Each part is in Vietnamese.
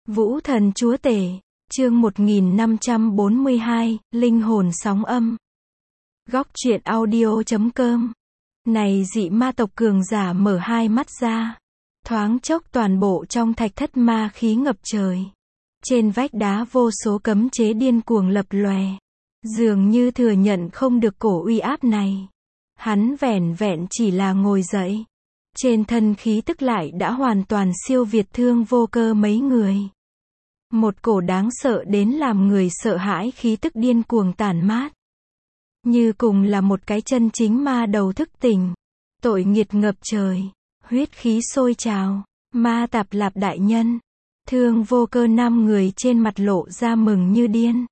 Vũ thần chúa tể, chương 1542, linh hồn sóng âm. Góc truyện audio.com. Này dị ma tộc cường giả mở hai mắt ra. Thoáng chốc toàn bộ trong thạch thất ma khí ngập trời. Trên vách đá vô số cấm chế điên cuồng lập lòe. Dường như thừa nhận không được cổ uy áp này. Hắn vẻn vẹn chỉ là ngồi dậy. Trên thân khí tức lại đã hoàn toàn siêu việt Thương Vô Cơ mấy người. Một cổ đáng sợ đến làm người sợ hãi khí tức điên cuồng tản mát. Như cùng là một cái chân chính ma đầu thức tỉnh. Tội nghiệt ngập trời. Huyết khí sôi trào. Ma Tạp Lạp đại nhân. Thương Vô Cơ năm người trên mặt lộ ra mừng như điên.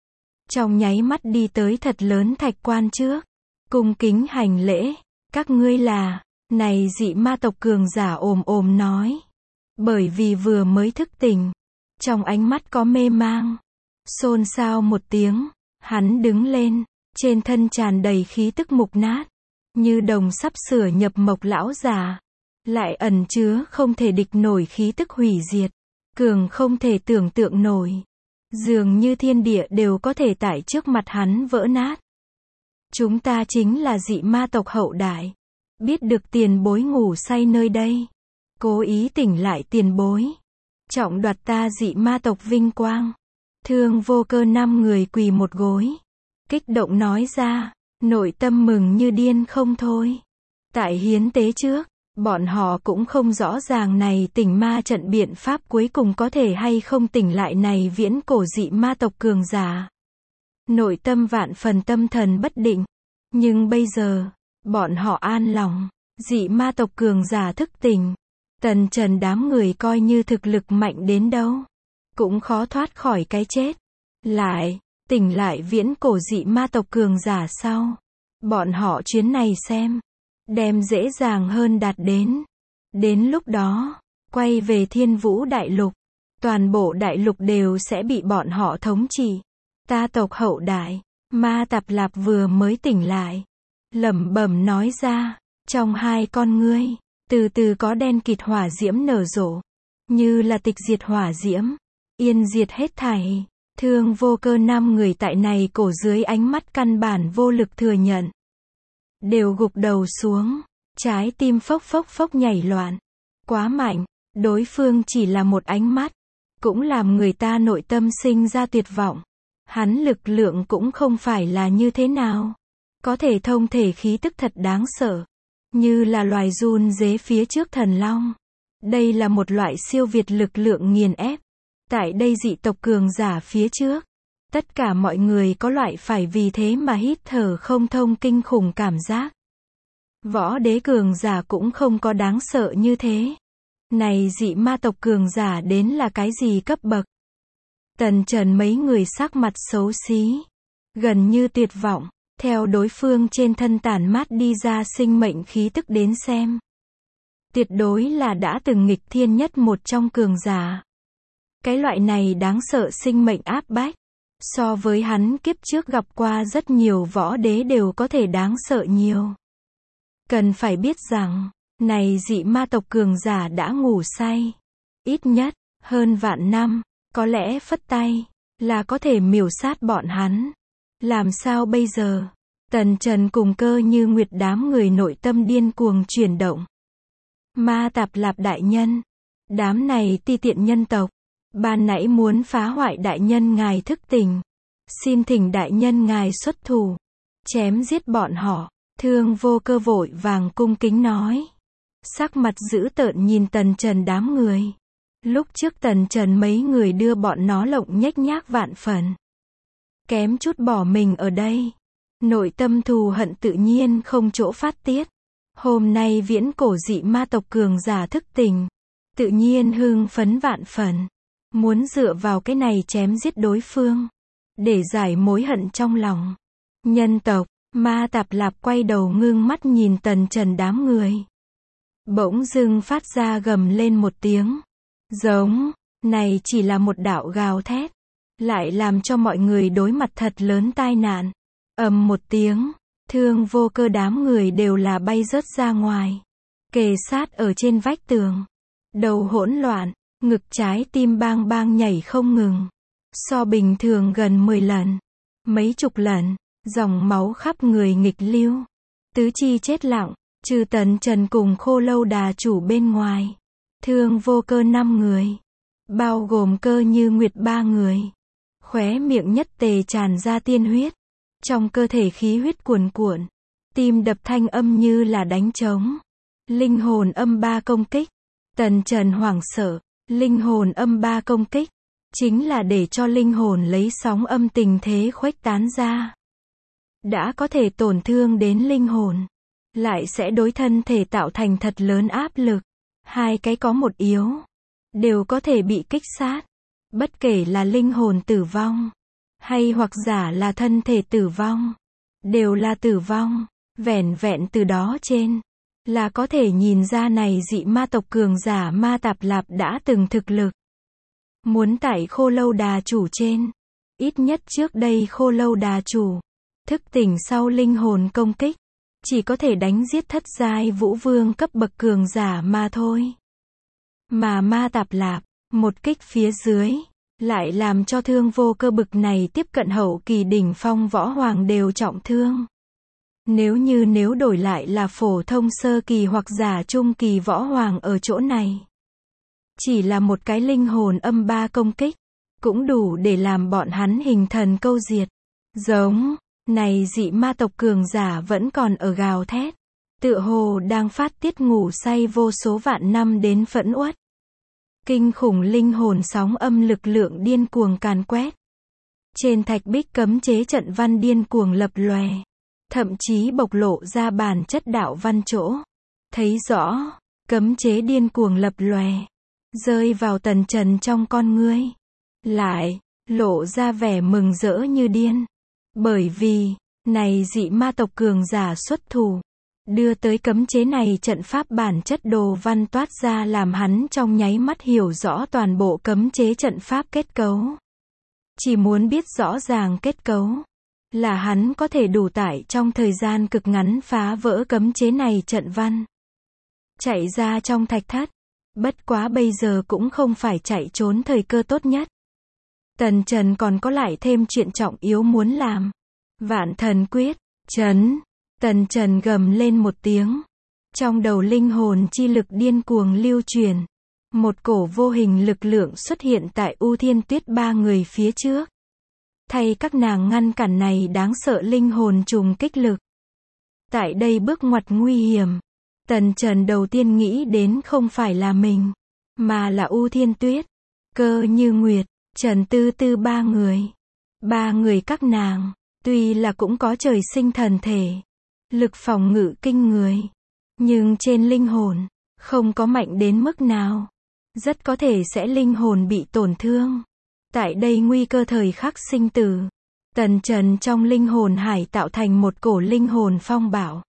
Trong nháy mắt đi tới thật lớn thạch quan trước. Cung kính hành lễ. Các ngươi là... Này dị ma tộc cường giả ồm nói. Bởi vì vừa mới thức tỉnh. Trong ánh mắt có mê mang. Xôn xao một tiếng. Hắn đứng lên. Trên thân tràn đầy khí tức mục nát. Như đồng sắp sửa nhập mộc lão già. Lại ẩn chứa không thể địch nổi khí tức hủy diệt. Cường không thể tưởng tượng nổi. Dường như thiên địa đều có thể tại trước mặt hắn vỡ nát. Chúng ta chính là dị ma tộc hậu đại. Biết được tiền bối ngủ say nơi đây. Cố ý tỉnh lại tiền bối. Trọng đoạt ta dị ma tộc vinh quang. Thương Vô Cơ năm người quỳ một gối. Kích động nói ra. Nội tâm mừng như điên không thôi. Tại hiến tế trước. Bọn họ cũng không rõ ràng này tỉnh ma trận biện pháp cuối cùng có thể hay không tỉnh lại này viễn cổ dị ma tộc cường giả. Nội tâm vạn phần tâm thần bất định. Nhưng bây giờ. Bọn họ an lòng, dị ma tộc cường giả thức tỉnh. Tần Trần đám người coi như thực lực mạnh đến đâu. Cũng khó thoát khỏi cái chết. Lại, tỉnh lại viễn cổ dị ma tộc cường giả sau. Bọn họ chuyến này xem. Đem dễ dàng hơn đạt đến. Đến lúc đó, quay về Thiên Vũ Đại Lục. Toàn bộ đại lục đều sẽ bị bọn họ thống trị. Ta tộc hậu đại, Ma Tạp Lạp vừa mới tỉnh lại. Lẩm bẩm nói ra, trong hai con ngươi, từ từ có đen kịt hỏa diễm nở rộ, như là tịch diệt hỏa diễm, yên diệt hết thảy. Thương Vô Cơ năm người tại này cổ dưới ánh mắt căn bản vô lực thừa nhận. Đều gục đầu xuống, trái tim phốc phốc phốc nhảy loạn. Quá mạnh, đối phương chỉ là một ánh mắt, cũng làm người ta nội tâm sinh ra tuyệt vọng. Hắn lực lượng cũng không phải là như thế nào. Có thể thông thể khí tức thật đáng sợ. Như là loài run rế phía trước thần long. Đây là một loại siêu việt lực lượng nghiền ép. Tại đây dị tộc cường giả phía trước. Tất cả mọi người có loại phải vì thế mà hít thở không thông kinh khủng cảm giác. Võ đế cường giả cũng không có đáng sợ như thế. Này dị ma tộc cường giả đến là cái gì cấp bậc? Tần Trần mấy người sắc mặt xấu xí. Gần như tuyệt vọng. Theo đối phương trên thân tản mát đi ra sinh mệnh khí tức đến xem. Tuyệt đối là đã từng nghịch thiên nhất một trong cường giả. Cái loại này đáng sợ sinh mệnh áp bách. So với hắn kiếp trước gặp qua rất nhiều võ đế đều có thể đáng sợ nhiều. Cần phải biết rằng, này dị ma tộc cường giả đã ngủ say. Ít nhất, hơn vạn năm, có lẽ phất tay, là có thể miểu sát bọn hắn. Làm sao bây giờ? Tần Trần cùng Cơ Như Nguyệt đám người nội tâm điên cuồng chuyển động. Ma Tạp Lạp đại nhân. Đám này ti tiện nhân tộc. Ban nãy muốn phá hoại đại nhân ngài thức tỉnh. Xin thỉnh đại nhân ngài xuất thủ. Chém giết bọn họ. Thương Vô Cơ vội vàng cung kính nói. Sắc mặt dữ tợn nhìn Tần Trần đám người. Lúc trước Tần Trần mấy người đưa bọn nó lộng nhếch nhác vạn phần. Kém chút bỏ mình ở đây. Nội tâm thù hận tự nhiên không chỗ phát tiết. Hôm nay viễn cổ dị ma tộc cường giả thức tỉnh. Tự nhiên hưng phấn vạn phần. Muốn dựa vào cái này chém giết đối phương. Để giải mối hận trong lòng. Nhân tộc, Ma Tạp Lạp quay đầu ngưng mắt nhìn Tần Trần đám người. Bỗng dưng phát ra gầm lên một tiếng. Giống, này chỉ là một đạo gào thét. Lại làm cho mọi người đối mặt thật lớn tai nạn. Ầm một tiếng, Thương Vô Cơ đám người đều là bay rớt ra ngoài. Kề sát ở trên vách tường. Đầu hỗn loạn, Ngực trái tim bang bang nhảy không ngừng. So bình thường gần 10 lần. Mấy chục lần. Dòng máu khắp người nghịch lưu. Tứ chi chết lặng. Trừ Tần Trần cùng Khô Lâu Đà chủ bên ngoài. Thương Vô Cơ 5 người. Bao gồm Cơ Như Nguyệt 3 người. Khóe miệng nhất tề tràn ra tiên huyết. Trong cơ thể khí huyết cuồn cuộn. Tim đập thanh âm như là đánh trống. Linh hồn âm 3 công kích. Tần Trần hoảng sợ. Linh hồn âm 3 công kích. Chính là để cho linh hồn lấy sóng âm tình thế khuếch tán ra. Đã có thể tổn thương đến linh hồn. Lại sẽ đối thân thể tạo thành thật lớn áp lực. Hai cái có một yếu. Đều có thể bị kích sát. Bất kể là linh hồn tử vong. Hay hoặc giả là thân thể tử vong. Đều là tử vong. Vẻn vẹn từ đó trên. Là có thể nhìn ra này dị ma tộc cường giả Ma Tạp Lạp đã từng thực lực. Muốn tại Khô Lâu Đà chủ trên. Ít nhất trước đây Khô Lâu Đà chủ. Thức tỉnh sau linh hồn công kích. Chỉ có thể đánh giết thất giai vũ vương cấp bậc cường giả mà thôi. Mà Ma Tạp Lạp, một kích phía dưới. Lại làm cho Thương Vô Cơ bực này tiếp cận hậu kỳ đỉnh phong võ hoàng đều trọng thương. Nếu đổi lại là phổ thông sơ kỳ hoặc giả trung kỳ võ hoàng ở chỗ này. Chỉ là một cái linh hồn âm 3 công kích. Cũng đủ để làm bọn hắn hình thần câu diệt. Giống, này dị ma tộc cường giả vẫn còn ở gào thét. Tựa hồ đang phát tiết ngủ say vô số vạn năm đến phẫn uất. Kinh khủng linh hồn sóng âm lực lượng điên cuồng càn quét. Trên thạch bích cấm chế trận văn điên cuồng lập lòe. Thậm chí bộc lộ ra bản chất đạo văn chỗ. Thấy rõ, cấm chế điên cuồng lập lòe. Rơi vào Tần Trần trong con ngươi. Lại, lộ ra vẻ mừng rỡ như điên. Bởi vì, này dị ma tộc cường giả xuất thủ. Đưa tới cấm chế này trận pháp bản chất đồ văn toát ra làm hắn trong nháy mắt hiểu rõ toàn bộ cấm chế trận pháp kết cấu. Chỉ muốn biết rõ ràng kết cấu. Là hắn có thể đủ tải trong thời gian cực ngắn phá vỡ cấm chế này trận văn. Chạy ra trong thạch thất. Bất quá bây giờ cũng không phải chạy trốn thời cơ tốt nhất. Tần Trần còn có lại thêm chuyện trọng yếu muốn làm. Vạn thần quyết, chấn. Tần Trần gầm lên một tiếng. Trong đầu linh hồn chi lực điên cuồng lưu truyền. Một cổ vô hình lực lượng xuất hiện tại U Thiên Tuyết 3 người phía trước. Thay các nàng ngăn cản này đáng sợ linh hồn trùng kích lực. Tại đây bước ngoặt nguy hiểm. Tần Trần đầu tiên nghĩ đến không phải là mình. Mà là U Thiên Tuyết. Cơ Như Nguyệt, Trần Tư Tư 3 người. 3 người các nàng. Tuy là cũng có trời sinh thần thể. Lực phòng ngự kinh người. Nhưng trên linh hồn. Không có mạnh đến mức nào. Rất có thể sẽ linh hồn bị tổn thương. Tại đây nguy cơ thời khắc sinh tử. Tần Trần trong linh hồn hải tạo thành một cổ linh hồn phong bảo.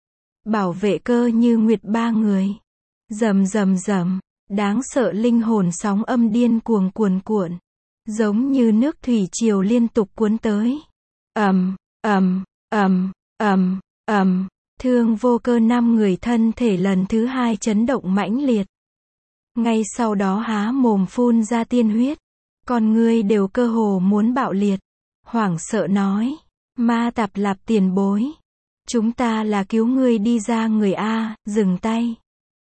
Bảo vệ Cơ Như Nguyệt 3 người. Rầm rầm rầm. Đáng sợ linh hồn sóng âm điên cuồng cuồn cuộn. Giống như nước thủy triều liên tục cuốn tới. Ầm, ầm, ầm, ầm, ầm. Thương Vô Cơ 5 người thân thể lần thứ 2 chấn động mãnh liệt. Ngay sau đó há mồm phun ra tiên huyết. Con ngươi đều cơ hồ muốn bạo liệt. Hoảng sợ nói. Ma Tạp Lạp tiền bối. Chúng ta là cứu ngươi đi ra người A, dừng tay.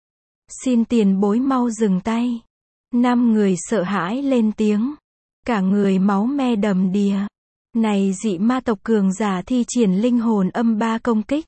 Xin tiền bối mau dừng tay. 5 người sợ hãi lên tiếng. Cả người máu me đầm đìa. Này dị ma tộc cường giả thi triển linh hồn âm 3 công kích.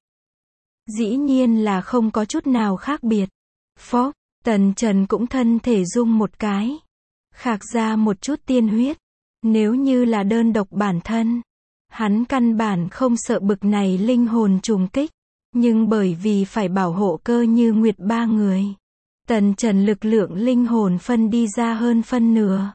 Dĩ nhiên là không có chút nào khác biệt. Phốc, Tần Trần cũng thân thể rung một cái. Khạc ra một chút tiên huyết. Nếu như là đơn độc bản thân. Hắn căn bản không sợ bực này linh hồn trùng kích. Nhưng bởi vì phải bảo hộ Cơ Như Nguyệt 3 người. Tần Trần lực lượng linh hồn phân đi ra hơn phân nửa.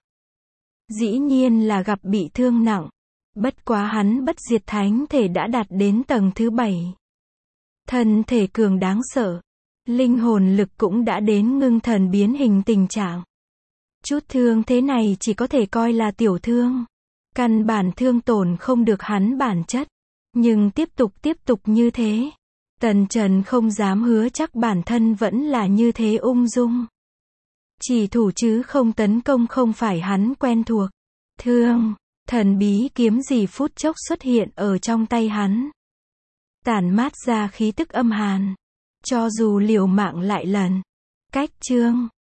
Dĩ nhiên là gặp bị thương nặng. Bất quá hắn bất diệt thánh thể đã đạt đến tầng thứ 7. Thân thể cường đáng sợ. Linh hồn lực cũng đã đến ngưng thần biến hình tình trạng. Chút thương thế này chỉ có thể coi là tiểu thương. Căn bản thương tổn không được hắn bản chất. Nhưng tiếp tục như thế. Tần Trần không dám hứa chắc bản thân vẫn là như thế ung dung. Chỉ thủ chứ không tấn công, không phải hắn quen thuộc. Thương, thần bí kiếm gì phút chốc xuất hiện ở trong tay hắn. Tản mát ra khí tức âm hàn. Cho dù liều mạng lại lần. Cách chương